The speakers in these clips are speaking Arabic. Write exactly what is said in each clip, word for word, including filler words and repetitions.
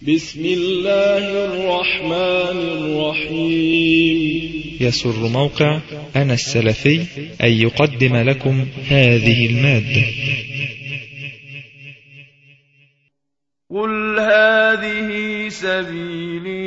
بسم الله الرحمن الرحيم. يسر موقع أنا السلفي أن يقدم لكم هذه المادة. قل هذه سبيلي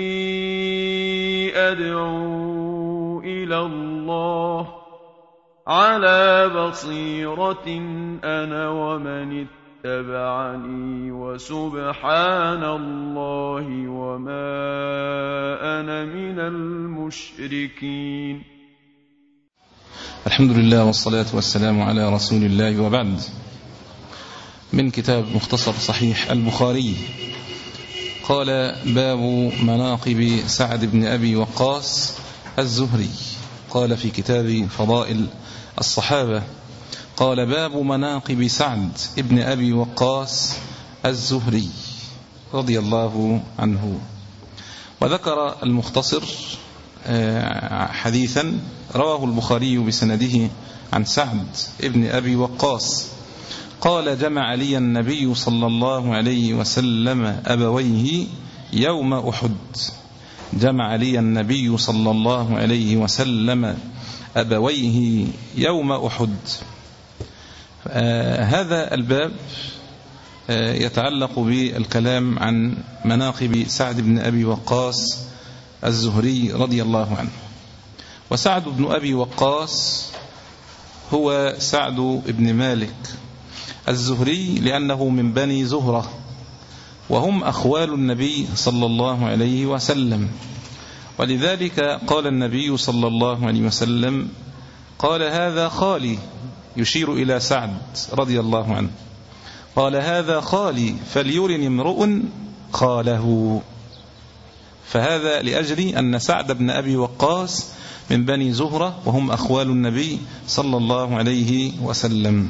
أدعو إلى الله على بصيرة أنا ومن اتبعني وسبحان الله وما أنا من المشركين. الحمد لله والصلاة والسلام على رسول الله، وبعد. من كتاب مختصر صحيح البخاري. قال: باب مناقب سعد بن أبي وقاص الزهري. قال في كتاب فضائل الصحابة: قال: باب مناقب سعد بن أبي وقاص الزهري رضي الله عنه. وذكر المختصر حديثا رواه البخاري بسنده عن سعد بن أبي وقاص قال: جمع لي النبي صلى الله عليه وسلم أبويه يوم أحد. جمع لي النبي صلى الله عليه وسلم أبويه يوم أحد. آه هذا الباب آه يتعلق بالكلام عن مناقب سعد بن أبي وقاص الزهري رضي الله عنه. وسعد بن أبي وقاص هو سعد بن مالك الزهري، لأنه من بني زهرة، وهم أخوال النبي صلى الله عليه وسلم. ولذلك قال النبي صلى الله عليه وسلم: قال: هذا خالي، يشير إلى سعد رضي الله عنه. قال: هذا خالي فليرن امرؤ خاله. فهذا لأجل أن سعد بن أبي وقاص من بني زهرة، وهم أخوال النبي صلى الله عليه وسلم.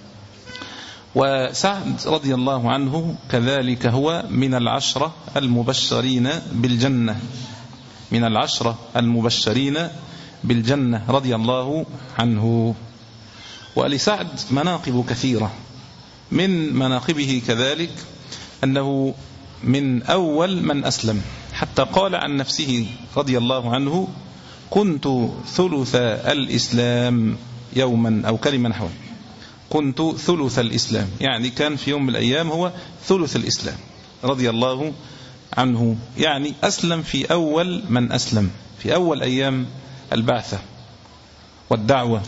وسعد رضي الله عنه كذلك هو من العشرة المبشرين بالجنة، من العشرة المبشرين بالجنة رضي الله عنه. ولسعد مناقب كثيرة. من مناقبه كذلك أنه من أول من أسلم، حتى قال عن نفسه رضي الله عنه: كنت ثلث الإسلام يوما، أو كلمة نحو كنت ثلث الإسلام، يعني كان في يوم من الأيام هو ثلث الإسلام رضي الله عنه، يعني أسلم في أول من أسلم، في أول أيام البعثة والدعوة.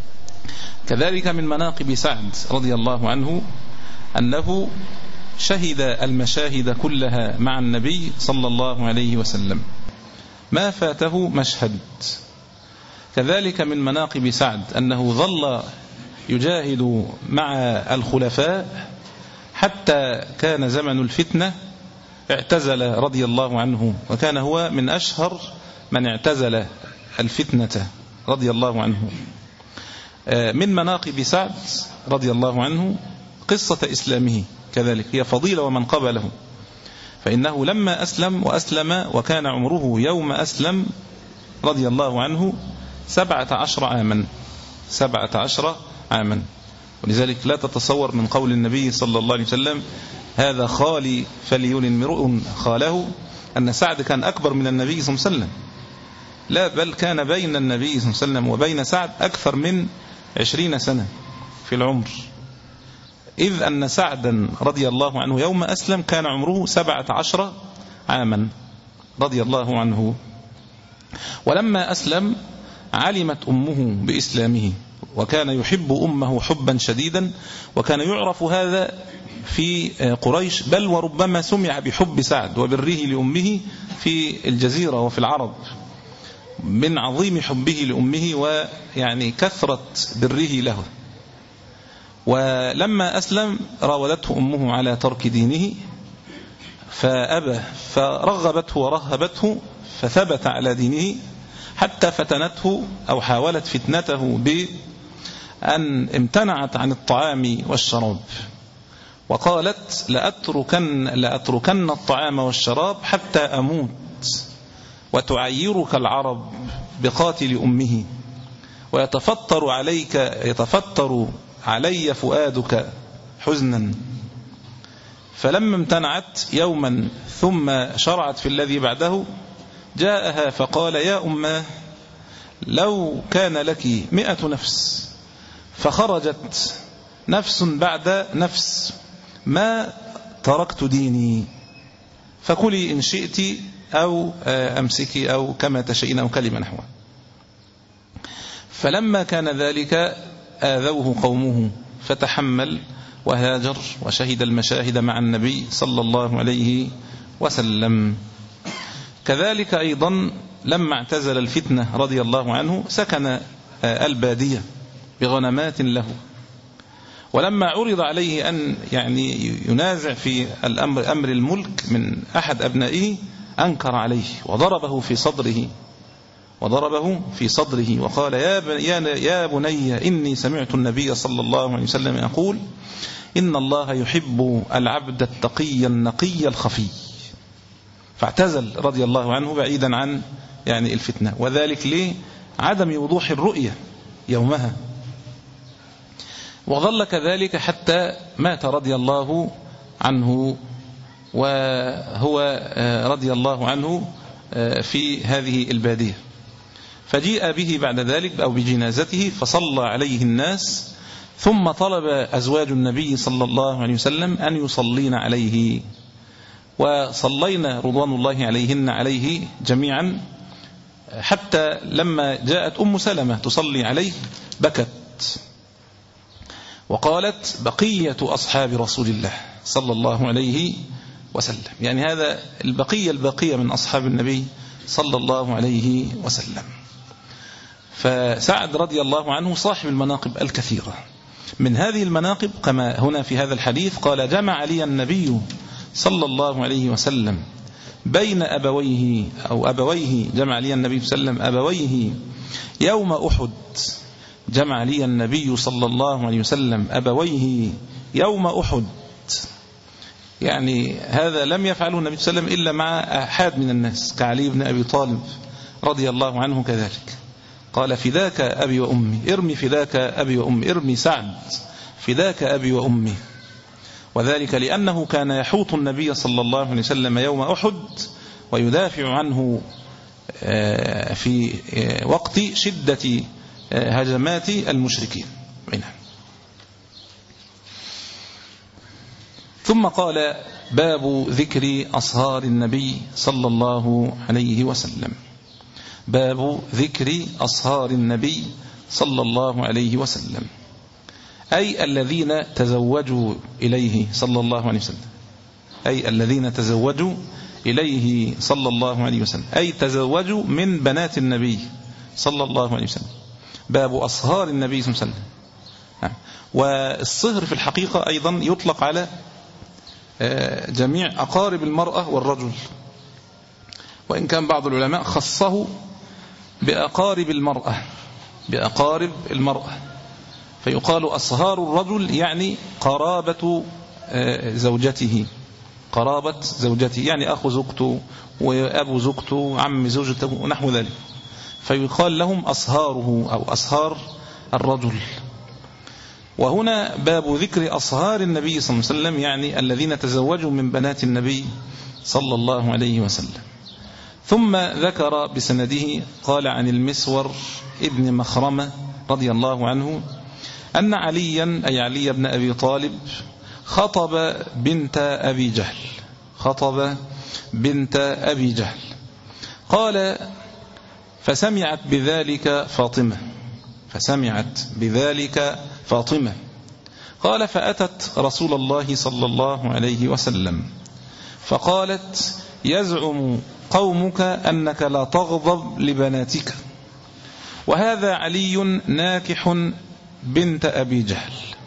كذلك من مناقب سعد رضي الله عنه أنه شهد المشاهد كلها مع النبي صلى الله عليه وسلم، ما فاته مشهد. كذلك من مناقب سعد أنه ظل يجاهد مع الخلفاء حتى كان زمن الفتنة، اعتزل رضي الله عنه، وكان هو من أشهر من اعتزل الفتنة رضي الله عنه. من مناقب سعد رضي الله عنه قصة إسلامه، كذلك هي فضيلة ومن قبله. فإنه لما أسلم وأسلم وكان عمره يوم أسلم رضي الله عنه سبعة عشر عاما، سبعة عشر عاما. ولذلك لا تتصور من قول النبي صلى الله عليه وسلم: هذا خالي فليلن امرؤ خاله، أن سعد كان أكبر من النبي صلى الله عليه وسلم. لا، بل كان بين النبي صلى الله عليه وسلم وبين سعد أكثر من عشرين سنة في العمر، إذ أن سعدا رضي الله عنه يوم أسلم كان عمره سبعة عشر عاما رضي الله عنه. ولما أسلم علمت أمه بإسلامه، وكان يحب أمه حبا شديدا، وكان يعرف هذا في قريش، بل وربما سمع بحب سعد وبره لأمه في الجزيرة وفي العرب، من عظيم حبه لأمه ويعني كثرة بره له. ولما أسلم راودته أمه على ترك دينه فأبى، فرغبته ورهبته فثبت على دينه، حتى فتنته أو حاولت فتنته بأن امتنعت عن الطعام والشراب، وقالت: لأتركن, لأتركن الطعام والشراب حتى أموت، وتعيرك العرب بقاتل أمه، ويتفطر عليك يتفطر علي فؤادك حزنا. فلما امتنعت يوما ثم شرعت في الذي بعده جاءها فقال يا أماه لو كان لك مئة نفس فخرجت نفس بعد نفس ما تركت ديني فكلي إن شئت أو أمسكي أو كما تشئين أو كلمة نحوها. فلما كان ذلك آذوه قومه فتحمل وهاجر وشهد المشاهد مع النبي صلى الله عليه وسلم. كذلك أيضا لما اعتزل الفتنة رضي الله عنه سكن البادية بغنمات له، ولما عرض عليه أن يعني ينازع في الأمر أمر الملك من أحد أبنائه أنكر عليه وضربه في صدره وضربه في صدره وقال يا يا بني إني سمعت النبي صلى الله عليه وسلم يقول إن الله يحب العبد التقي النقي الخفي. فاعتزل رضي الله عنه بعيدا عن يعني الفتنة، وذلك لعدم وضوح الرؤية يومها. وظل كذلك حتى مات رضي الله عنه، وهو رضي الله عنه في هذه البادية. فجيء به بعد ذلك أو بجنازته فصلى عليه الناس، ثم طلب أزواج النبي صلى الله عليه وسلم أن يصلين عليه، وصلينا رضوان الله عليهن عليه جميعا، حتى لما جاءت أم سلمة تصلي عليه بكت وقالت بقية أصحاب رسول الله صلى الله عليه وسلم، يعني هذا البقية البقية من أصحاب النبي صلى الله عليه وسلم. فسعد رضي الله عنه صاحب المناقب الكثيرة. من هذه المناقب كما هنا في هذا الحديث قال جمع لي النبي صلى الله عليه وسلم بين أبويه أو أبويه جمع لي النبي صلى الله عليه وسلم أبويه يوم أحد جمع لي النبي صلى الله عليه وسلم أبويه يوم أحد. يعني هذا لم يفعله النبي صلى الله عليه وسلم إلا مع أحد من الناس كعلي بن أبي طالب رضي الله عنه كذلك. قال فداك أبي وأمي، ارمي فداك أبي وأمي، ارمي سعد فداك أبي وأمي. وذلك لأنه كان يحوط النبي صلى الله عليه وسلم يوم أحد ويدافع عنه في وقت شدة هجمات المشركين. ثم قال باب ذكر أصهار النبي صلى الله عليه وسلم. باب ذكر أصهار النبي صلى الله عليه وسلم، أي الذين تزوجوا إليه صلى الله عليه وسلم، أي الذين تزوجوا إليه صلى الله عليه وسلم، أي تزوجوا من بنات النبي صلى الله عليه وسلم. باب أصهار النبي صلى الله عليه وسلم. والصهر في الحقيقة أيضا يطلق على جميع أقارب المرأة والرجل، وإن كان بعض العلماء خصه بأقارب المرأة بأقارب المرأة فيقال أصهار الرجل يعني قرابة زوجته، قرابة زوجته يعني أخو زوجته وأبو زوجته عم زوجته ونحو ذلك، فيقال لهم أصهاره أو أصهار الرجل. وهنا باب ذكر أصهار النبي صلى الله عليه وسلم يعني الذين تزوجوا من بنات النبي صلى الله عليه وسلم. ثم ذكر بسنده قال عن المسور ابن مخرمة رضي الله عنه أن عليا أي علي بن أبي طالب خطب بنت أبي جهل خطب بنت أبي جهل قال فسمعت بذلك فاطمة فسمعت بذلك فاطمة قال فأتت رسول الله صلى الله عليه وسلم فقالت يزعم قومك أنك لا تغضب لبناتك، وهذا علي ناكح بنت أبي جهل.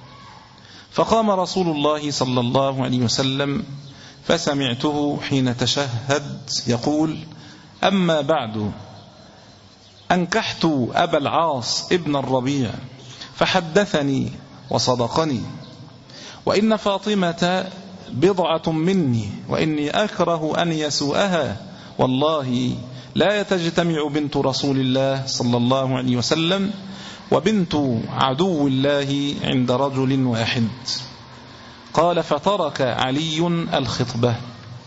فقام رسول الله صلى الله عليه وسلم فسمعته حين تشهد يقول أما بعد أنكحت أبا العاص ابن الربيع فحدثني وصدقني، وإن فاطمة بضعة مني وإني أكره أن يسوءها، والله لا يتجتمع بنت رسول الله صلى الله عليه وسلم وبنت عدو الله عند رجل واحد. قال فترك علي الخطبة.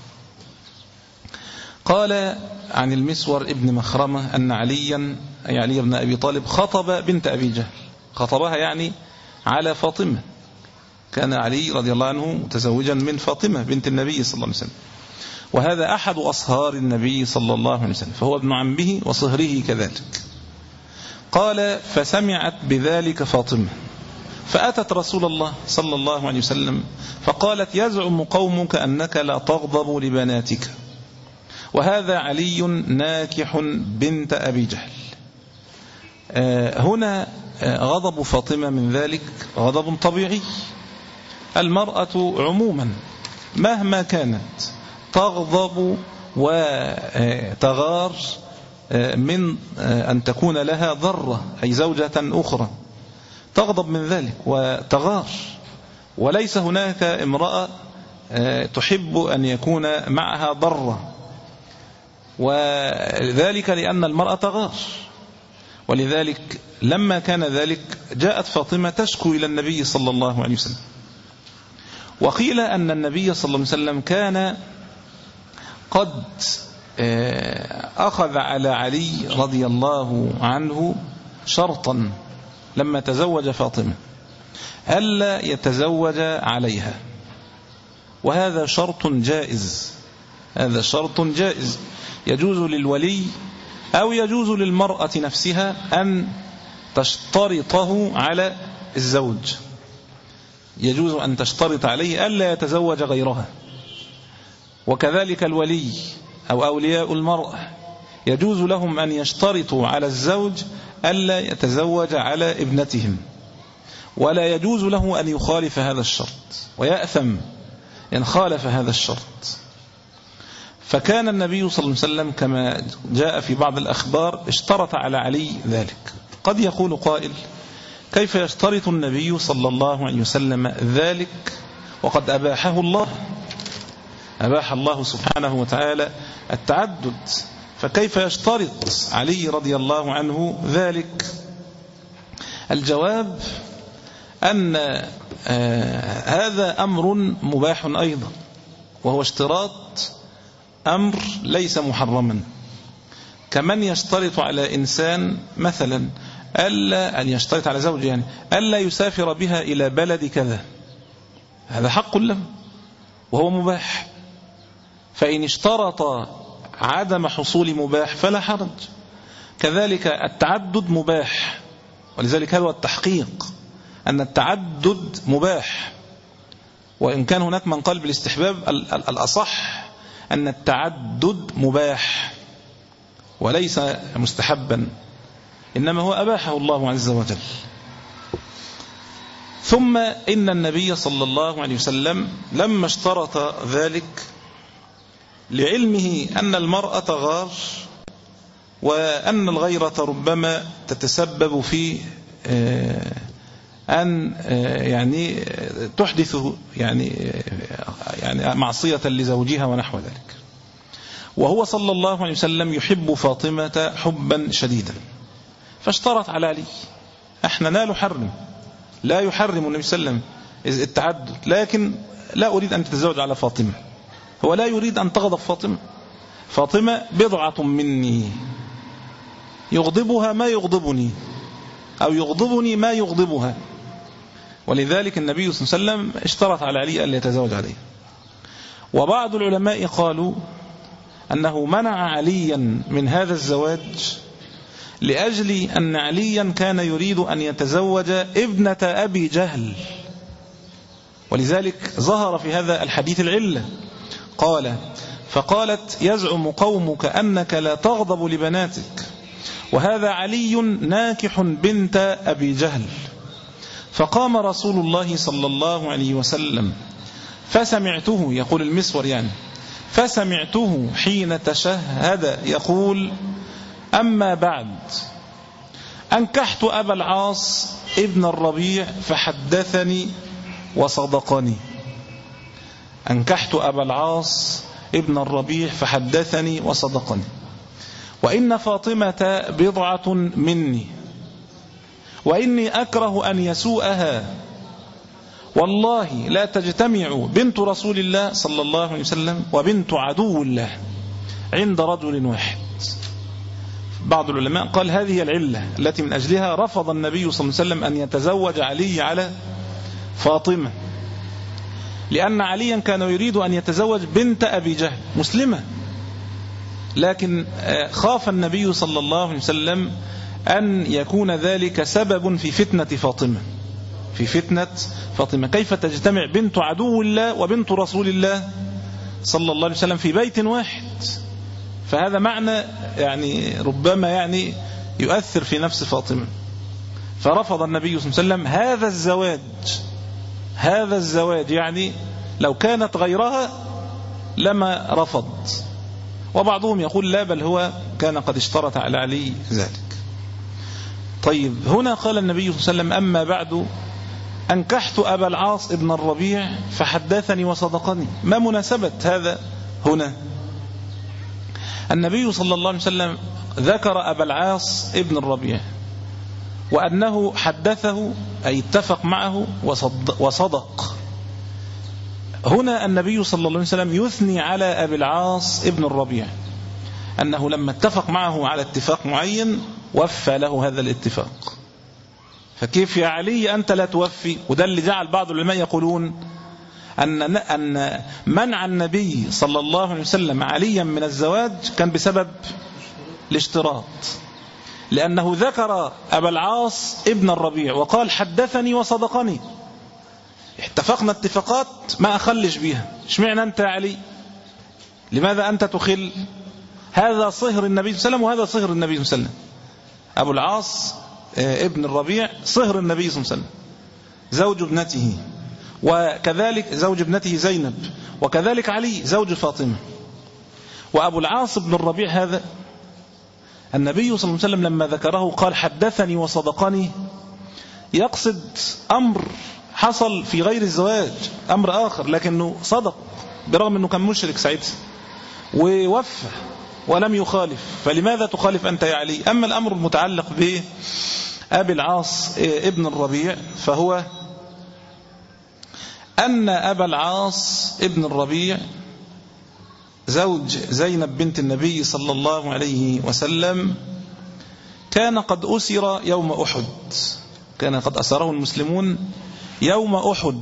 قال عن المسور ابن مخرمة أن عليا أي علي بن أبي طالب خطب بنت أبي جهل، خطبها يعني على فاطمة، كان علي رضي الله عنه متزوجا من فاطمة بنت النبي صلى الله عليه وسلم، وهذا أحد أصهار النبي صلى الله عليه وسلم، فهو ابن عمه وصهره كذلك. قال فسمعت بذلك فاطمة فأتت رسول الله صلى الله عليه وسلم فقالت يزعم قومك أنك لا تغضب لبناتك، وهذا علي ناكح بنت أبي جهل. هنا غضب فاطمة من ذلك غضب طبيعي. المرأة عموما مهما كانت تغضب وتغار من أن تكون لها ضرة، أي زوجة أخرى تغضب من ذلك وتغار، وليس هناك امرأة تحب أن يكون معها ضرة، وذلك لأن المرأة تغار. ولذلك لما كان ذلك جاءت فاطمة تشكو إلى النبي صلى الله عليه وسلم، وقيل أن النبي صلى الله عليه وسلم كان قد أخذ على علي رضي الله عنه شرطا لما تزوج فاطمة ألا يتزوج عليها، وهذا شرط جائز، هذا شرط جائز يجوز للولي أو يجوز للمرأة نفسها أن تشترطه على الزوج، يجوز أن تشترط عليه ألا يتزوج غيرها، وكذلك الولي أو أولياء المرأة يجوز لهم أن يشترطوا على الزوج ألا يتزوج على ابنتهم، ولا يجوز له أن يخالف هذا الشرط ويأثم إن خالف هذا الشرط. فكان النبي صلى الله عليه وسلم كما جاء في بعض الأخبار اشترط على علي ذلك. قد يقول قائل كيف يشترط النبي صلى الله عليه وسلم ذلك وقد أباحه الله، أباح الله سبحانه وتعالى التعدد، فكيف يشترط علي رضي الله عنه ذلك؟ الجواب أن آه هذا أمر مباح أيضا، وهو اشتراط أمر ليس محرما، كمن يشترط على إنسان مثلا ألا أن يشترط على زوجه يعني ألا يسافر بها إلى بلد كذا، هذا حق له وهو مباح، فإن اشترط عدم حصول مباح فلا حرج. كذلك التعدد مباح، ولذلك هذا التحقيق أن التعدد مباح، وإن كان هناك من قال بالاستحباب، الأصح أن التعدد مباح وليس مستحبا، إنما هو أباحه الله عز وجل. ثم إن النبي صلى الله عليه وسلم لما اشترط ذلك لعلمه أن المرأة غار، وأن الغيرة ربما تتسبب في أن يعني تحدث يعني يعني معصية لزوجها ونحو ذلك، وهو صلى الله عليه وسلم يحب فاطمة حبا شديدا، فاشترط على علي. احنا لا نحرم، لا يحرم النبي صلى الله عليه وسلم التعدد، لكن لا أريد أن تتزوج على فاطمة، هو لا يريد أن تغضب فاطمة، فاطمة بضعة مني يغضبها ما يغضبني أو يغضبني ما يغضبها، ولذلك النبي صلى الله عليه وسلم اشترط على علي أن يتزوج عليه. وبعض العلماء قالوا أنه منع عليا من هذا الزواج لأجل أن عليا كان يريد أن يتزوج ابنة أبي جهل، ولذلك ظهر في هذا الحديث العلة. قال فقالت يزعم قومك أنك لا تغضب لبناتك، وهذا علي ناكح بنت أبي جهل. فقام رسول الله صلى الله عليه وسلم فسمعته، يقول المسور يعني، فسمعته حين تشهد يقول أما بعد أنكحت أبا العاص ابن الربيع فحدثني وصدقني، أنكحت أبا العاص ابن الربيع فحدثني وصدقني، وإن فاطمة بضعة مني، وإني أكره أن يسوءها، والله لا تجتمع بنت رسول الله صلى الله عليه وسلم وبنت عدو الله عند رجل واحد. بعض العلماء قال هذه هي العلة التي من أجلها رفض النبي صلى الله عليه وسلم أن يتزوج علي على فاطمة، لأن عليا كان يريد أن يتزوج بنت أبي جهل مسلمة، لكن خاف النبي صلى الله عليه وسلم أن يكون ذلك سبب في فتنة فاطمة في فتنة فاطمة كيف تجتمع بنت عدو الله وبنت رسول الله صلى الله عليه وسلم في بيت واحد؟ فهذا معنى يعني ربما يعني يؤثر في نفس فاطمة. فرفض النبي صلى الله عليه وسلم هذا الزواج هذا الزواج يعني لو كانت غيرها لما رفض. وبعضهم يقول لا، بل هو كان قد اشترط على علي ذلك. طيب هنا قال النبي صلى الله عليه وسلم أما بعد أنكحت أبا العاص ابن الربيع فحدثني وصدقني. ما مناسبة هذا هنا؟ النبي صلى الله عليه وسلم ذكر أبا العاص ابن الربيع وأنه حدثه أي اتفق معه وصدق, وصدق. هنا النبي صلى الله عليه وسلم يثني على أبي العاص ابن الربيع أنه لما اتفق معه على اتفاق معين وفى له هذا الاتفاق. فكيف يا علي أنت لا توفي؟ وده اللي جعل بعض العلماء يقولون أن أن منع النبي صلى الله عليه وسلم عليا من الزواج كان بسبب الاشتراط، لأنه ذكر أبا العاص ابن الربيع وقال حدثني وصدقني. اتفقنا اتفاقات ما أخلش بيها، اشمعنى أنت يا علي؟ لماذا أنت تخل؟ هذا صهر النبي صلى الله عليه وسلم وهذا صهر النبي صلى الله عليه وسلم. أبو العاص ابن الربيع صهر النبي صلى الله عليه وسلم، زوج ابنته، وكذلك زوج ابنته زينب، وكذلك علي زوج فاطمة. وأبو العاص بن الربيع هذا النبي صلى الله عليه وسلم لما ذكره قال حدثني وصدقني، يقصد أمر حصل في غير الزواج، أمر آخر، لكنه صدق برغم أنه كان مشرك ساعتها ووفى ولم يخالف. فلماذا تخالف أنت يا علي؟ أما الأمر المتعلق بأبي العاص ابن الربيع فهو أن أبا العاص ابن الربيع زوج زينب بنت النبي صلى الله عليه وسلم كان قد أسر يوم أحد، كان قد أسره المسلمون يوم أحد.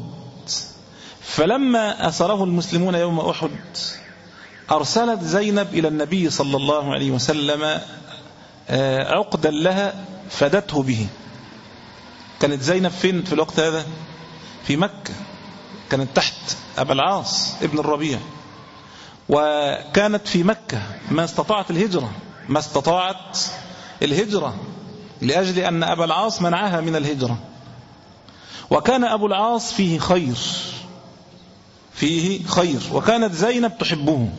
فلما أسره المسلمون يوم أحد أرسلت زينب إلى النبي صلى الله عليه وسلم عقدا لها فدته به. كانت زينب فين في الوقت هذا؟ في مكة، كانت تحت أبا العاص ابن الربيع، وكانت في مكة ما استطاعت الهجرة ما استطاعت الهجرة لأجل أن أبا العاص منعها من الهجرة. وكان أبو العاص فيه خير فيه خير وكانت زينب تحبه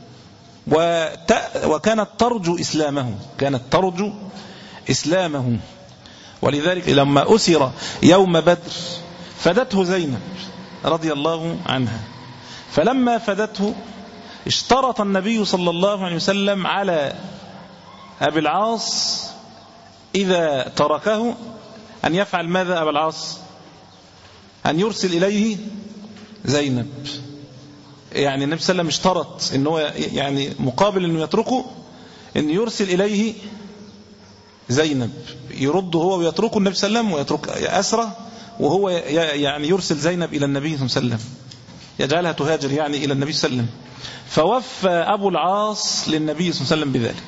وكانت ترجو إسلامه كانت ترجو إسلامه ولذلك لما أسر يوم بدر فدته زينب رضي الله عنها. فلما فدته اشترط النبي صلى الله عليه وسلم على أبي العاص إذا تركه أن يفعل ماذا أبا العاص؟ أن يرسل إليه زينب. يعني النبي صلى الله عليه وسلم اشترط إنه يعني مقابل أنه يتركه أن يرسل إليه زينب، يرد هو ويتركه النبي صلى الله عليه وسلم ويترك أسره، وهو يعني يرسل زينب إلى النبي صلى الله عليه وسلم يجعلها تهاجر يعني إلى النبي صلى الله عليه وسلم. فوفى أبو العاص للنبي صلى الله عليه وسلم بذلك.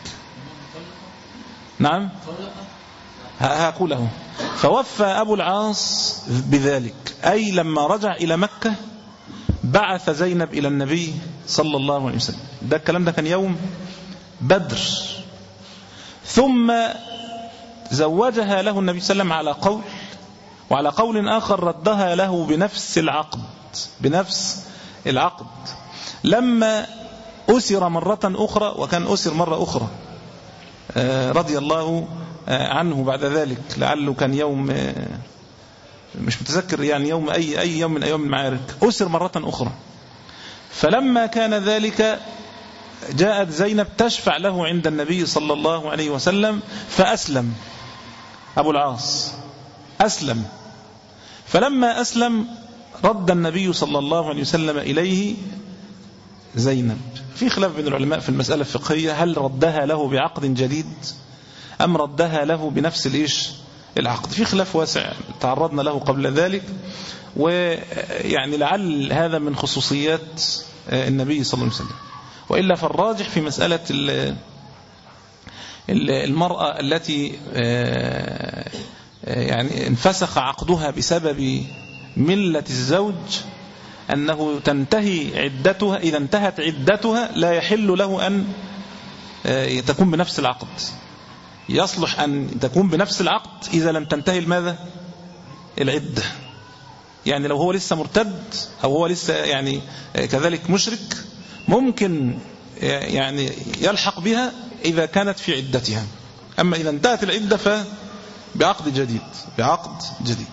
نعم هقوله. فوفى أبو العاص بذلك، أي لما رجع إلى مكة بعث زينب إلى النبي صلى الله عليه وسلم. ده الكلام ده كان يوم بدر. ثم زوجها له النبي صلى الله عليه وسلم على قول، وعلى قول آخر ردها له بنفس العقد بنفس العقد لما أسر مرة أخرى، وكان أسر مرة أخرى رضي الله عنه بعد ذلك، لعله كان يوم مش متذكر يعني يوم أي, أي يوم من أيام المعارك، أسر مرة أخرى. فلما كان ذلك جاءت زينب تشفع له عند النبي صلى الله عليه وسلم فأسلم أبو العاص، أسلم. فلما أسلم رد النبي صلى الله عليه وسلم إليه زينب. في خلاف بين العلماء في المسألة الفقهية، هل ردها له بعقد جديد أم ردها له بنفس الإيش العقد؟ في خلاف واسع تعرضنا له قبل ذلك، ويعني لعل هذا من خصوصيات النبي صلى الله عليه وسلم. وإلا فالراجح في مسألة المرأة التي يعني انفسخ عقدها بسبب ملة الزوج أنه تنتهي عدتها، إذا انتهت عدتها لا يحل له أن تكون بنفس العقد. يصلح أن تكون بنفس العقد إذا لم تنتهي الماذا؟ العدة. يعني لو هو لسه مرتد أو هو لسه يعني كذلك مشرك ممكن يعني يلحق بها إذا كانت في عدتها، أما إذا انتهت العدة فبعقد جديد بعقد جديد.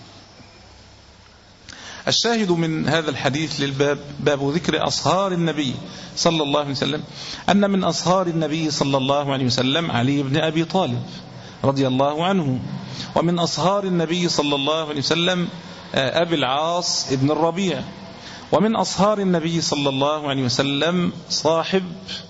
الشاهد من هذا الحديث للباب باب ذكر أصهار النبي صلى الله عليه وسلم، أن من أصهار النبي صلى الله عليه وسلم علي بن أبي طالب رضي الله عنه، ومن أصهار النبي صلى الله عليه وسلم أبي العاص ابن الربيع، ومن أصهار النبي صلى الله عليه وسلم صاحب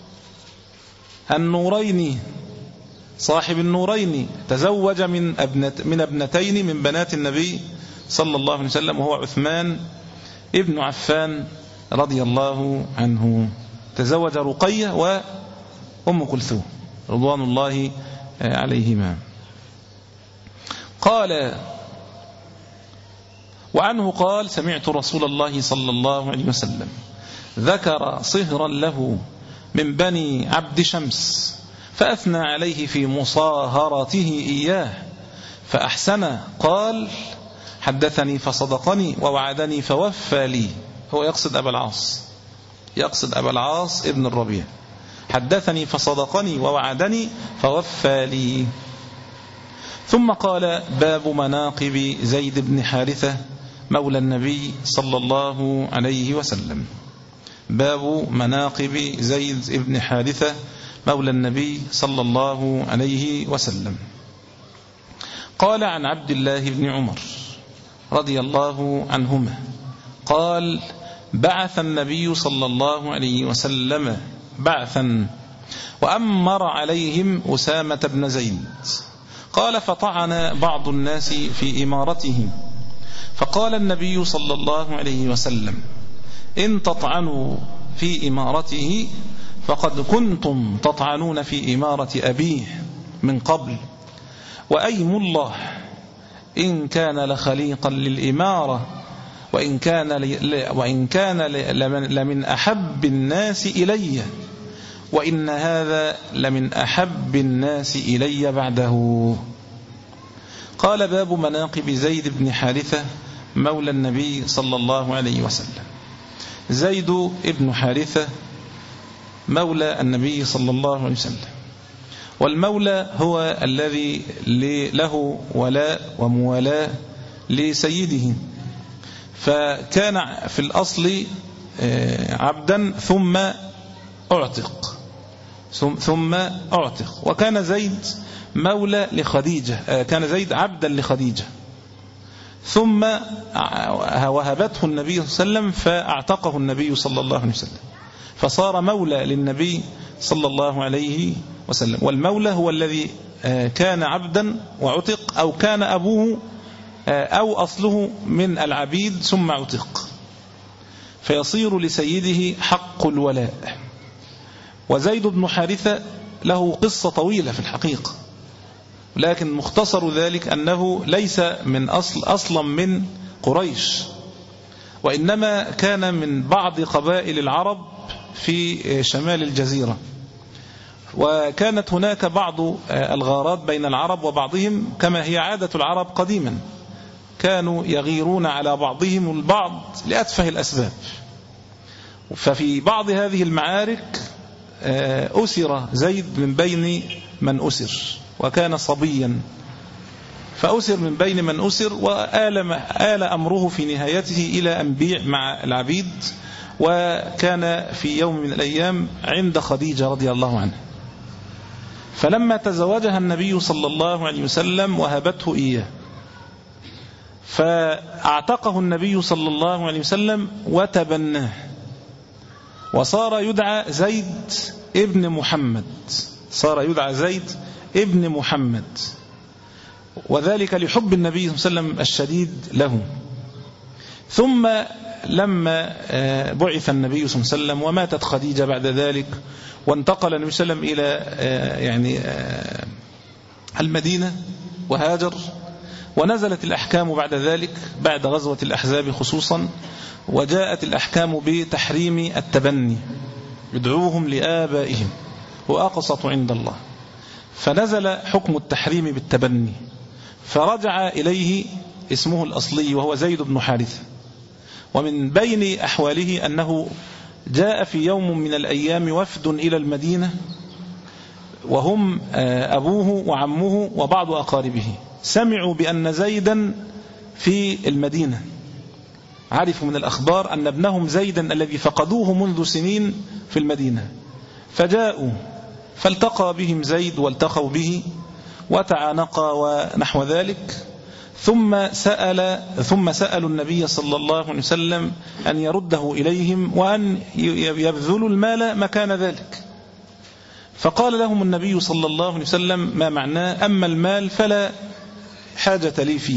النورين صاحب النورين تزوج من ابنت من ابنتين من بنات النبي صلى الله عليه وسلم، وهو عثمان ابن عفان رضي الله عنه. تزوج رقية وأم كلثوم رضوان الله عليهما. قال وعنه قال سمعت رسول الله صلى الله عليه وسلم ذكر صهرا له من بني عبد شمس فأثنى عليه في مصاهرته إياه فأحسن. قال حدثني فصدقني ووعدني فوفى لي. هو يقصد أبا العاص يقصد أبا العاص ابن الربيع. حدثني فصدقني ووعدني فوفى لي. ثم قال باب مناقب زيد بن حارثة مولى النبي صلى الله عليه وسلم. باب مناقب زيد بن حارثة مولى النبي صلى الله عليه وسلم. قال عن عبد الله بن عمر رضي الله عنهما قال بعث النبي صلى الله عليه وسلم بعثا وأمر عليهم أسامة بن زيد. قال فطعن بعض الناس في إمارته، فقال النبي صلى الله عليه وسلم إن تطعنوا في إمارته فقد كنتم تطعنون في إمارة أبيه من قبل، وأيم الله إن كان لخليقا للإمارة وإن كان, وإن كان لمن أحب الناس إلي، وإن هذا لمن أحب الناس إلي بعده. قال باب مناقب زيد بن حارثة مولى النبي صلى الله عليه وسلم. زيد بن حارثة مولى النبي صلى الله عليه وسلم، والمولى هو الذي له ولاء وموالاة لسيده، فكان في الأصل عبدا ثم أعتق ثم أعتق وكان زيد مولى لخديجة، كان زيد عبدا لخديجة ثم وهبته النبي صلى الله عليه وسلم فاعتقه النبي صلى الله عليه وسلم فصار مولى للنبي صلى الله عليه وسلم. والمولى هو الذي كان عبدا وعتق أو كان أبوه أو أصله من العبيد ثم عتق فيصير لسيده حق الولاء. وزيد بن حارثة له قصة طويلة في الحقيقة، لكن مختصر ذلك أنه ليس من أصل أصلا من قريش، وإنما كان من بعض قبائل العرب في شمال الجزيرة، وكانت هناك بعض الغارات بين العرب وبعضهم كما هي عادة العرب قديما، كانوا يغيرون على بعضهم البعض لأتفه الأسباب. ففي بعض هذه المعارك أسر زيد من بين من أسر، وكان صبيا فأسر من بين من أسر، وآل آل أمره في نهايته إلى أن بيع مع العبيد، وكان في يوم من الأيام عند خديجة رضي الله عنها. فلما تزوجها النبي صلى الله عليه وسلم وهبته إياه، فاعتقه النبي صلى الله عليه وسلم وتبناه، وصار يدعى زيد ابن محمد، صار يدعى زيد ابن محمد، وذلك لحب النبي صلى الله عليه وسلم الشديد له. ثم لما بعث النبي صلى الله عليه وسلم وماتت خديجة بعد ذلك، وانتقل النبي صلى الله عليه وسلم إلى يعني المدينة وهاجر، ونزلت الأحكام بعد ذلك بعد غزوة الأحزاب خصوصا، وجاءت الأحكام بتحريم التبني، يدعوهم لآبائهم وأقسط عند الله، فنزل حكم التحريم بالتبني، فرجع إليه اسمه الأصلي وهو زيد بن حارثة. ومن بين أحواله أنه جاء في يوم من الأيام وفد إلى المدينة، وهم أبوه وعمه وبعض أقاربه، سمعوا بأن زيدا في المدينة، عرفوا من الأخبار أن ابنهم زيدا الذي فقدوه منذ سنين في المدينة، فجاءوا فالتقى بهم زيد والتقوا به وتعانقا ونحو ذلك، ثم سأل ثم سألوا النبي صلى الله عليه وسلم أن يرده إليهم وأن يبذلوا المال مكان ذلك. فقال لهم النبي صلى الله عليه وسلم ما معناه: أما المال فلا حاجة لي فيه،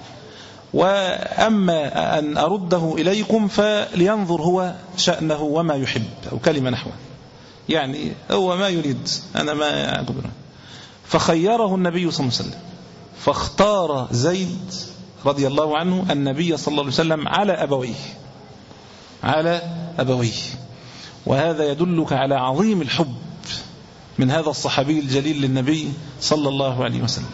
وأما أن أرده إليكم فلينظر هو شأنه وما يحب، أو كلمة نحوه، يعني هو ما يريد، أنا ما أقدر. فخيره النبي صلى الله عليه وسلم، فاختار زيد رضي الله عنه النبي صلى الله عليه وسلم على أبويه على أبويه وهذا يدلك على عظيم الحب من هذا الصحابي الجليل للنبي صلى الله عليه وسلم.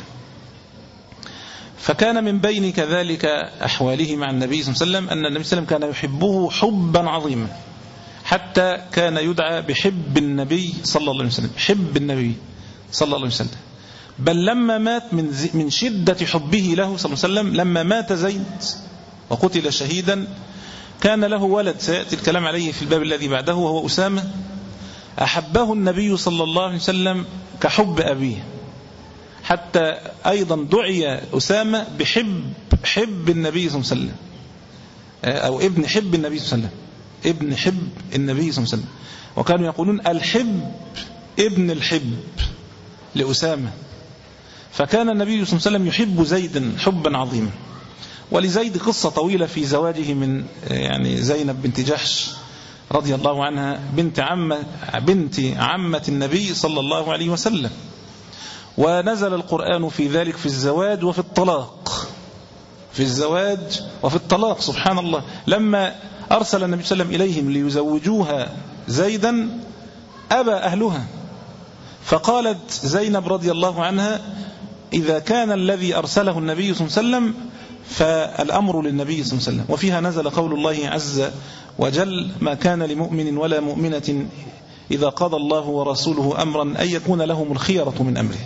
فكان من بين كذلك أحواله مع النبي صلى الله عليه وسلم أن النبي صلى الله عليه وسلم كان يحبه حبا عظيما، حتى كان يدعى بحب النبي صلى الله عليه وسلم، حب النبي صلى الله عليه وسلم. بل لما مات من من شدة حبه له صلى الله عليه وسلم، لما مات زيد وقتل شهيدا، كان له ولد سيأتي الكلام عليه في الباب الذي بعده وهو أسامة، أحبه النبي صلى الله عليه وسلم كحب أبيه، حتى أيضا دعي أسامة بحب حب النبي صلى الله عليه وسلم، أو ابن حب النبي صلى الله عليه وسلم، ابن حب النبي صلى الله عليه وسلم. وكانوا يقولون الحب ابن الحب لأسامة. فكان النبي صلى الله عليه وسلم يحب زيدا حبا عظيما. ولزيد قصة طويلة في زواجه من يعني زينب بنت جحش رضي الله عنها، بنت عمة بنت عمة النبي صلى الله عليه وسلم. ونزل القرآن في ذلك في الزواج وفي الطلاق، في الزواج وفي الطلاق سبحان الله. لما أرسل النبي صلى الله عليه وسلم إليهم ليزوجوها زيدا أبى أهلها، فقالت زينب رضي الله عنها: إذا كان الذي أرسله النبي صلى الله عليه وسلم فالأمر للنبي صلى الله عليه وسلم. وفيها نزل قول الله عز وجل: ما كان لمؤمن ولا مؤمنة إذا قضى الله ورسوله أمرا أن يكون لهم الخيرة من أمره.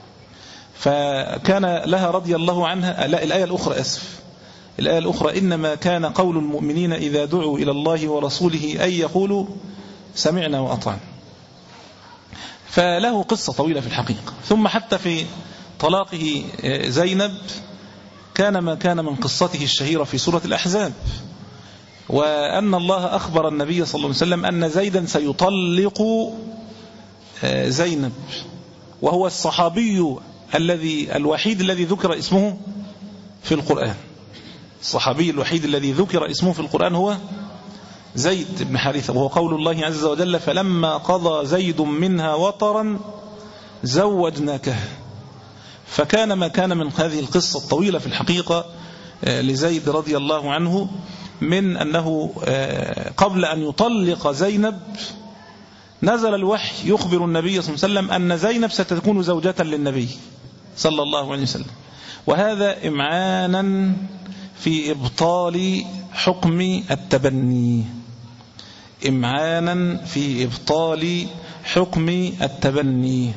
فكان لها رضي الله عنها، لا الآية الأخرى أسف الآية الأخرى إنما كان قول المؤمنين إذا دعوا إلى الله ورسوله أن يقولوا سمعنا وأطعنا. فله قصة طويلة في الحقيقة. ثم حتى في طلاقه زينب كان ما كان من قصته الشهيرة في سورة الأحزاب، وأن الله أخبر النبي صلى الله عليه وسلم أن زيدا سيطلق زينب، وهو الصحابي الذي الوحيد الذي ذكر اسمه في القرآن. الصحابي الوحيد الذي ذكر اسمه في القرآن هو زيد بن حارثة، وهو قول الله عز وجل: فلما قضى زيد منها وطرا زوجناكه. فكان ما كان من هذه القصة الطويلة في الحقيقة لزيد رضي الله عنه، من أنه قبل أن يطلق زينب نزل الوحي يخبر النبي صلى الله عليه وسلم أن زينب ستكون زوجة للنبي صلى الله عليه وسلم. وهذا إمعانا في إبطال حكم التبني، إمعانا في إبطال حكم التبني.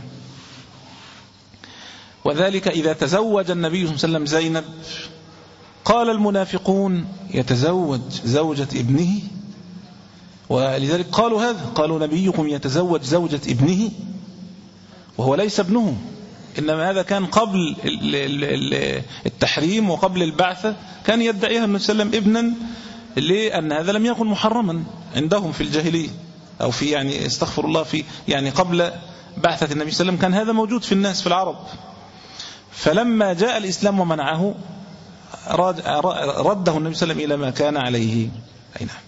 وذلك إذا تزوج النبي صلى الله عليه وسلم زينب قال المنافقون: يتزوج زوجة ابنه. ولذلك قالوا هذا، قالوا: نبيكم يتزوج زوجة ابنه وهو ليس ابنه، إنما هذا كان قبل التحريم وقبل البعثة، كان يدعيها النبي صلى الله عليه وسلم ابنا لأن هذا لم يكن محرما عندهم في الجاهلية، أو في يعني استغفر الله في يعني قبل بعثة النبي صلى الله عليه وسلم كان هذا موجود في الناس في العرب. فلما جاء الإسلام ومنعه رده النبي صلى الله عليه وسلم إلى ما كان عليه. أي نعم.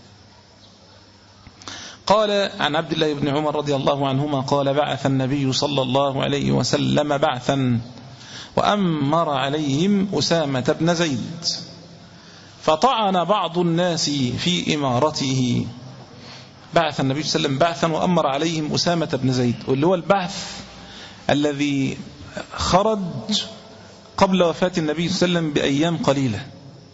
قال عن عبد الله بن عمر رضي الله عنهما قال بعث النبي صلى الله عليه وسلم بعثا وأمر عليهم أسامة بن زيد، فطعن بعض الناس في إمارته. بعث النبي صلى الله عليه وسلم بعثا وأمر عليهم أسامة بن زيد، واللي هو البعث الذي خرج قبل وفاة النبي صلى الله عليه وسلم بأيام قليلة.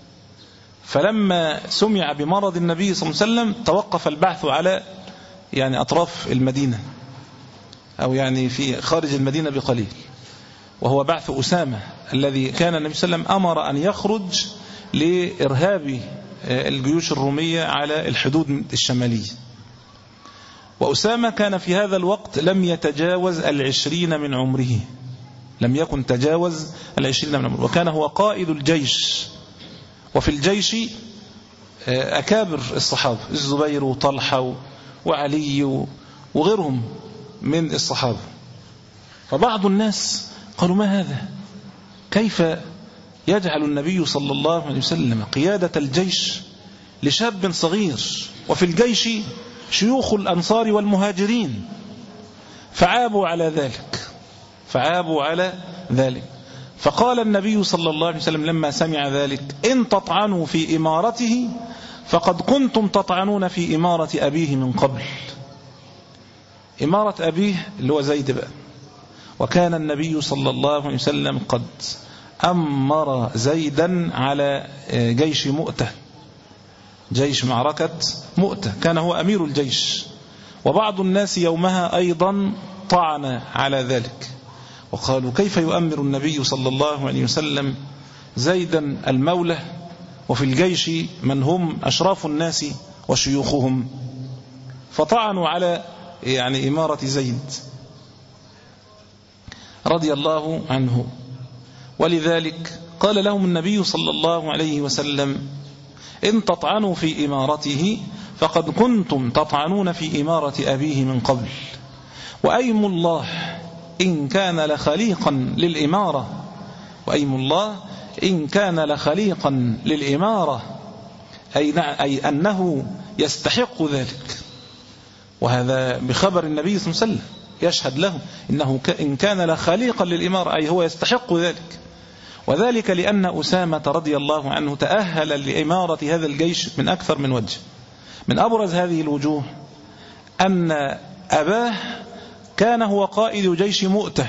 فلما سمع بمرض النبي صلى الله عليه وسلم توقف البعث على يعني أطراف المدينة، أو يعني في خارج المدينة بقليل، وهو بعث أسامة الذي كان النبي صلى الله عليه وسلم أمر أن يخرج لإرهاب الجيوش الرومية على الحدود الشمالية. وأسامة كان في هذا الوقت لم يتجاوز العشرين من عمره، لم يكن تجاوز العشرين من عمره، وكان هو قائد الجيش. وفي الجيش أكابر الصحابة، الزبير وطلحة وعلي وغيرهم من الصحابة. فبعض الناس قالوا ما هذا؟ كيف يجعل النبي صلى الله عليه وسلم قيادة الجيش لشاب صغير، وفي الجيش شيوخ الأنصار والمهاجرين؟ فعابوا على ذلك فعابوا على ذلك فقال النبي صلى الله عليه وسلم لما سمع ذلك: إن تطعنوا في إمارته فقد كنتم تطعنون في إمارة أبيه من قبل. إمارة أبيه اللي هو زيد بقى. وكان النبي صلى الله عليه وسلم قد أمر زيدا على جيش مؤتة، جيش معركة مؤتة، كان هو أمير الجيش. وبعض الناس يومها أيضا طعن على ذلك، وقالوا: كيف يؤمر النبي صلى الله عليه وسلم زيدا المولى وفي الجيش من هم أشراف الناس وشيوخهم؟ فطعنوا على يعني إمارة زيد رضي الله عنه. ولذلك قال لهم النبي صلى الله عليه وسلم: إن تطعنوا في إمارته فقد كنتم تطعنون في إمارة أبيه من قبل، وأيم الله إن كان لخليقا للإمارة وأيم الله إن كان لخليقا للإمارة أي, أي أنه يستحق ذلك. وهذا بخبر النبي صلى الله عليه وسلم يشهد له إنه إن كان لخليقا للإمارة أي هو يستحق ذلك. وذلك لأن أسامة رضي الله عنه تأهل لإمارة هذا الجيش من أكثر من وجه. من أبرز هذه الوجوه أن أباه كان هو قائد جيش مؤتة،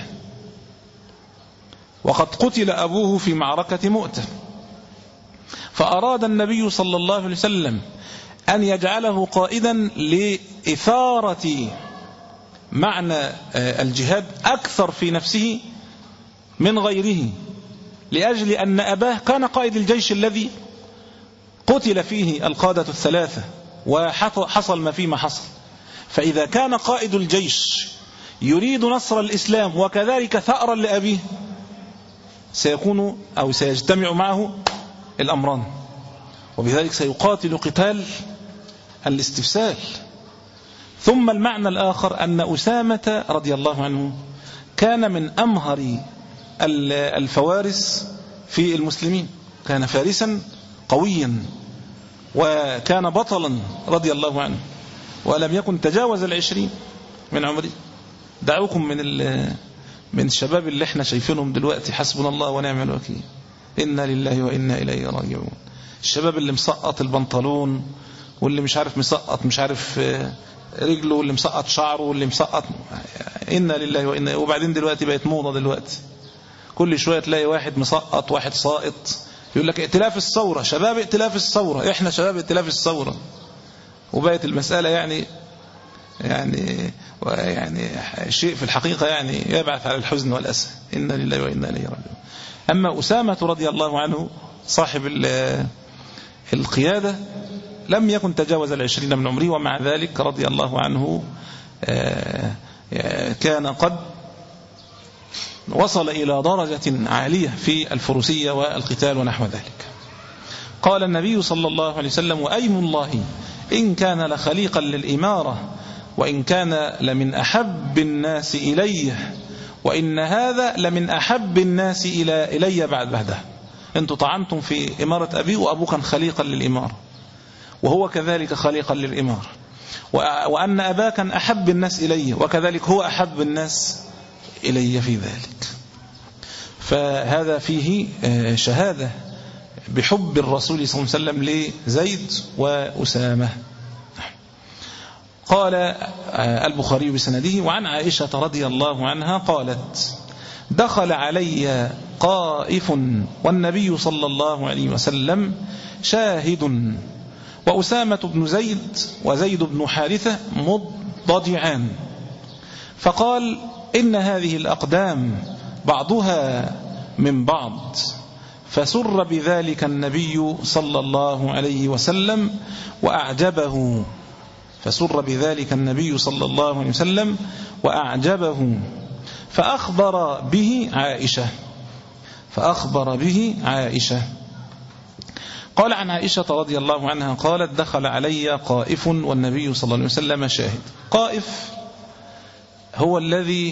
وقد قتل أبوه في معركة مؤتة، فأراد النبي صلى الله عليه وسلم أن يجعله قائدا لإثارة معنى الجهاد أكثر في نفسه من غيره، لأجل أن أباه كان قائد الجيش الذي قتل فيه القادة الثلاثة وحصل ما فيه ما حصل. فإذا كان قائد الجيش يريد نصر الإسلام وكذلك ثأرا لأبيه، سيكون أو سيجتمع معه الأمران، وبذلك سيقاتل قتال الاستفسال. ثم المعنى الآخر أن أسامة رضي الله عنه كان من أمهر الفوارس في المسلمين، كان فارسا قويا وكان بطلا رضي الله عنه، ولم يكن تجاوز العشرين من عمره. دعوكم من من الشباب اللي احنا شايفينهم دلوقتي حسبنا الله ونعم الوكيل، إنا لله وإنا إليه راجعون. الشباب اللي مسقط البنطلون، واللي مش عارف مسقط مش عارف رجله، واللي مسقط شعره، واللي مسقط، إنا لله وإنا. وبعدين دلوقتي بقت موضة، دلوقتي كل شوية تلاقي واحد مسقط واحد ساقط، يقول لك ائتلاف الثورة، شباب ائتلاف الثورة، احنا شباب ائتلاف الثورة. وبقت المسألة يعني يعني يعني شيء في الحقيقة يعني يبعث على الحزن والأسى. إنا لله وإنا إليه راجعون. أما أسامة رضي الله عنه صاحب القيادة لم يكن تجاوز العشرين من عمره، ومع ذلك رضي الله عنه كان قد وصل إلى درجة عالية في الفروسية والقتال ونحو ذلك. قال النبي صلى الله عليه وسلم: وأيم الله إن كان لخليقا للإمارة، وإن كان لمن أحب الناس إلي، وإن هذا لمن أحب الناس إلى إلي بعد بعده. أنتم طعنتم في إمارة أبي، وأبوه كان خليقا للإمارة، وهو كذلك خليقا للإمارة، وأن أباه كان أحب الناس إلي، وكذلك هو أحب الناس إلي في ذلك. فهذا فيه شهادة بحب الرسول صلى الله عليه وسلم لزيد وأسامة. قال البخاري بسنده: وعن عائشة رضي الله عنها قالت: دخل علي قائف والنبي صلى الله عليه وسلم شاهد، وأسامة بن زيد وزيد بن حارثة مضطجعان، فقال: إن هذه الأقدام بعضها من بعض. فسر بذلك النبي صلى الله عليه وسلم وأعجبه فسر بذلك النبي صلى الله عليه وسلم وأعجبه فأخبر به عائشة فأخبر به عائشة قال عن عائشة رضي الله عنها قالت: دخل علي قائف والنبي صلى الله عليه وسلم شاهد. قائف هو الذي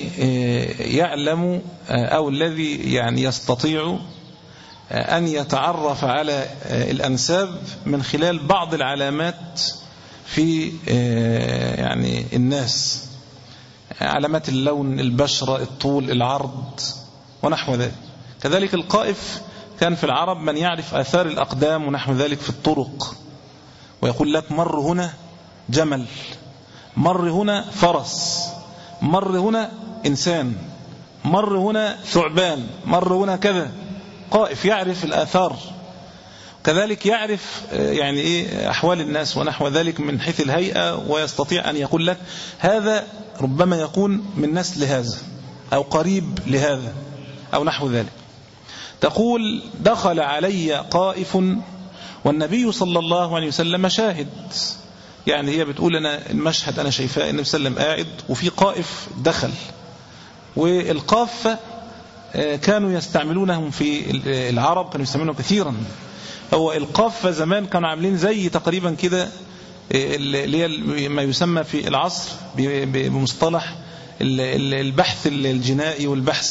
يعلم أو الذي يعني يستطيع أن يتعرف على الأنساب من خلال بعض العلامات في يعني الناس، علامات اللون، البشرة، الطول، العرض ونحو ذلك. كذلك القائف كان في العرب من يعرف آثار الأقدام ونحو ذلك في الطرق، ويقول لك: مر هنا جمل، مر هنا فرس، مر هنا إنسان، مر هنا ثعبان، مر هنا كذا. قائف يعرف الآثار، كذلك يعرف يعني إيه أحوال الناس ونحو ذلك من حيث الهيئة، ويستطيع أن يقول لك هذا ربما يكون من نسل هذا أو قريب لهذا أو نحو ذلك. تقول: دخل علي قائف والنبي صلى الله عليه وسلم شاهد، يعني هي بتقول أنا المشهد أنا شايفاه، النبي صلى الله عليه وسلم قاعد وفي قائف دخل. والقافة كانوا يستعملونهم في العرب، كانوا يستعملونهم كثيرا. هو القافة زمان كانوا عاملين زي تقريبا كده اللي هي ما يسمى في العصر بمصطلح البحث الجنائي والبحث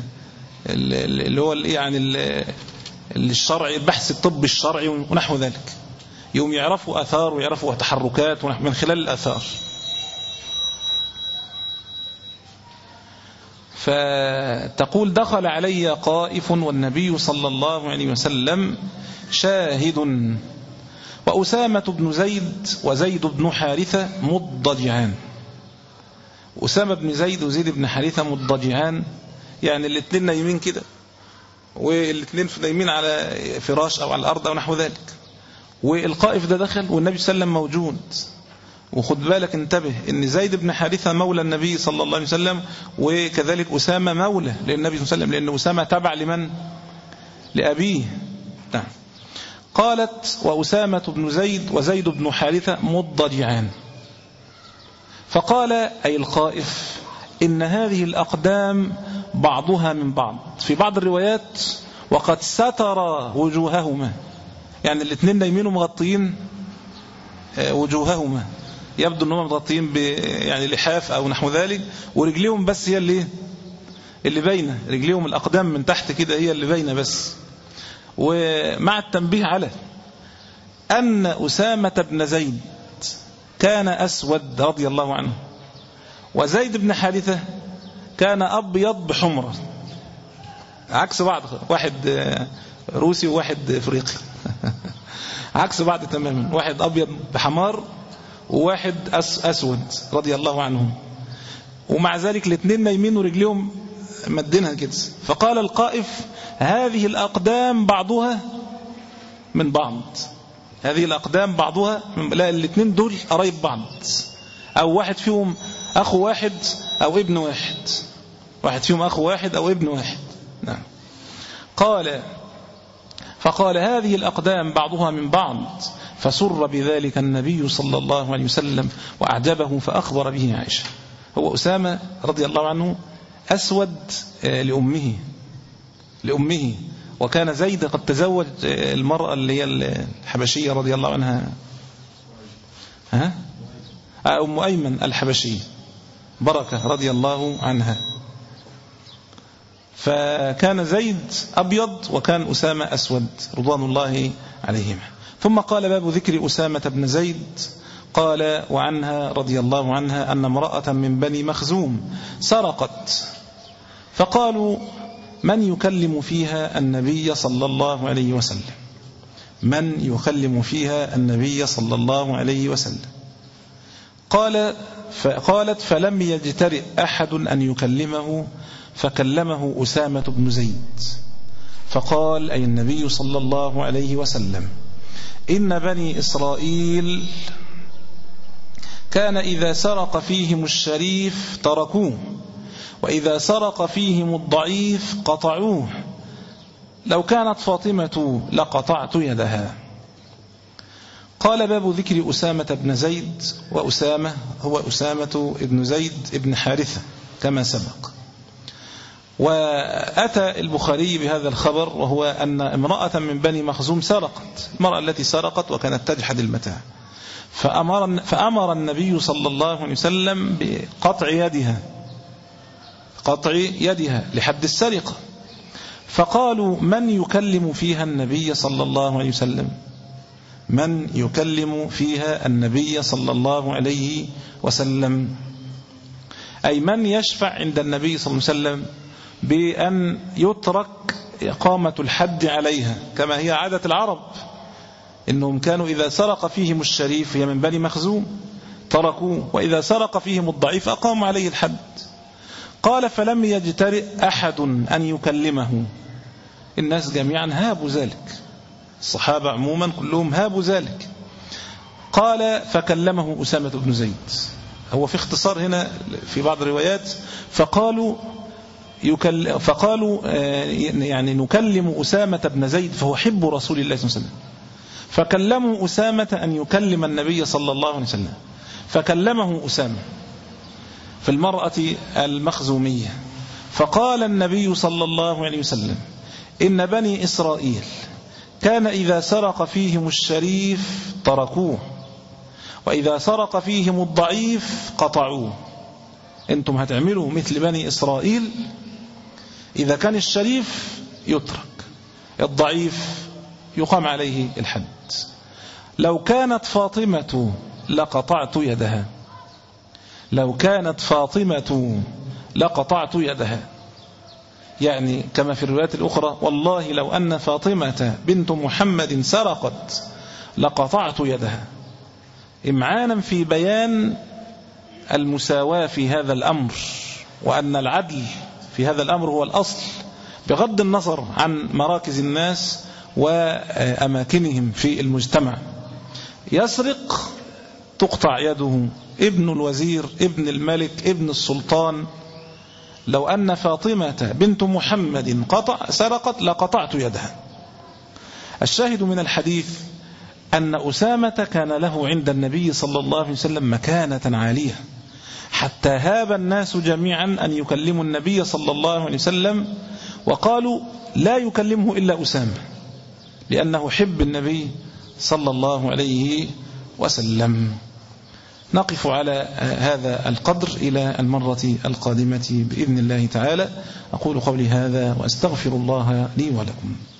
اللي هو يعني الشرعي، البحث الطبي الشرعي ونحو ذلك. يوم يعرفوا آثار ويعرفوا تحركات من خلال الآثار. فتقول: دخل علي قائف والنبي صلى الله عليه وسلم شاهد، وأسامة بن زيد وزيد بن حارثة مضطجعان. أسامة بن زيد وزيد بن حارثة مضطجعان، يعني الاثنين نايمين كده، والاثنين نايمين على فراش أو على الأرض أو نحو ذلك. والقائف ده دخل والنبي صلى الله عليه وسلم موجود. وخد بالك انتبه ان زيد بن حارثة مولى النبي صلى الله عليه وسلم، وكذلك أسامة مولى للنبي صلى الله عليه وسلم، لأن أسامة تبع لمن؟ لأبيه. نعم. قالت: وأسامة بن زيد وزيد بن حارثة مضطجعان. فقال أي القائف: إن هذه الأقدام بعضها من بعض. في بعض الروايات: وقد ستر وجوههما، يعني الاثنين نايمين ومغطيين وجوههما، يبدو أنهم مغطيين يعني لحاف أو نحو ذلك، ورجليهم بس هي اللي اللي باينه، رجليهم الأقدام من تحت كده هي اللي باينه بس. ومع التنبيه على أن أسامة بن زيد كان أسود رضي الله عنه، وزيد بن حارثة كان أبيض بحمرة، عكس بعض، واحد روسي وواحد أفريقي عكس بعض تماما، واحد أبيض بحمار وواحد أس أسود رضي الله عنهم، ومع ذلك الاثنين نايمين ورجليهم مدينها كده. فقال القائف: هذه الأقدام بعضها من بعض، هذه الأقدام بعضها من... لا، الاثنين دول قريب بعض، أو واحد فيهم أخو واحد أو ابن واحد، واحد فيهم أخو واحد أو ابن واحد. نعم. قال: فقال: هذه الأقدام بعضها من بعض. فسر بذلك النبي صلى الله عليه وسلم وأعجبه فأخبر به عائشة. هو أسامة رضي الله عنه أسود لأمه لأمه وكان زيد قد تزوج المرأة اللي هي الحبشية رضي الله عنها، ها؟ أم أيمن الحبشية بركة رضي الله عنها. فكان زيد أبيض وكان أسامة أسود رضوان الله عليهما. ثم قال باب ذكر أسامة بن زيد. قال وعنها رضي الله عنها أن امرأة من بني مخزوم سرقت، فقالوا من يكلم فيها النبي صلى الله عليه وسلم، من يكلم فيها النبي صلى الله عليه وسلم. قال فقالت فلم يجترئ أحد أن يكلمه، فكلمه أسامة بن زيد، فقال أي النبي صلى الله عليه وسلم إن بني إسرائيل كان إذا سرق فيهم الشريف تركوه، وإذا سرق فيهم الضعيف قطعوه، لو كانت فاطمة لقطعت يدها. قال باب ذكر أسامة بن زيد. وأسامة هو أسامة بن زيد بن حارثة كما سبق. وأتى البخاري بهذا الخبر، وهو أن امرأة من بني مخزوم سرقت، المرأة التي سرقت وكانت تجحد المتاع، فأمر, فأمر النبي صلى الله عليه وسلم بقطع يدها قطع يدها لحد السرقة. فقالوا من يكلم فيها النبي صلى الله عليه وسلم، من يكلم فيها النبي صلى الله عليه وسلم، أي من يشفع عند النبي صلى الله عليه وسلم بأن يترك إقامة الحد عليها، كما هي عادة العرب، إنهم كانوا إذا سرق فيهم الشريف، هي من بني مخزوم، تركوه، وإذا سرق فيهم الضعيف أقاموا عليه الحد. قال فلم يجترئ أحد أن يكلمه، الناس جميعا هابوا ذلك، الصحابة عموما كلهم هابوا ذلك. قال فكلمه أسامة بن زيد. هو في اختصار هنا في بعض الروايات فقالوا يكل فقالوا يعني نكلم أسامة بن زيد فهو حب رسول الله صلى الله عليه وسلم، فكلموا أسامة أن يكلم النبي صلى الله عليه وسلم، فكلمه أسامة في المرأة المخزومية. فقال النبي صلى الله عليه وسلم إن بني إسرائيل كان إذا سرق فيهم الشريف تركوه، وإذا سرق فيهم الضعيف قطعوه. أنتم هتعملوا مثل بني إسرائيل، إذا كان الشريف يترك، الضعيف يقام عليه الحد. لو كانت فاطمة لقطعت يدها، لو كانت فاطمة لقطعت يدها، يعني كما في الروايات الأخرى والله لو أن فاطمة بنت محمد سرقت لقطعت يدها، إمعانا في بيان المساواة في هذا الأمر، وأن العدل في هذا الأمر هو الأصل بغض النظر عن مراكز الناس وأماكنهم في المجتمع. يسرق تقطع يده، ابن الوزير، ابن الملك، ابن السلطان. لو أن فاطمة بنت محمد قطع سرقت لقطعت يدها. الشاهد من الحديث أن أسامة كان له عند النبي صلى الله عليه وسلم مكانة عالية، حتى هاب الناس جميعا أن يكلموا النبي صلى الله عليه وسلم، وقالوا لا يكلمه إلا أسامة، لأنه حب النبي صلى الله عليه وسلم. نقف على هذا القدر إلى المرة القادمة بإذن الله تعالى. أقول قولي هذا وأستغفر الله لي ولكم.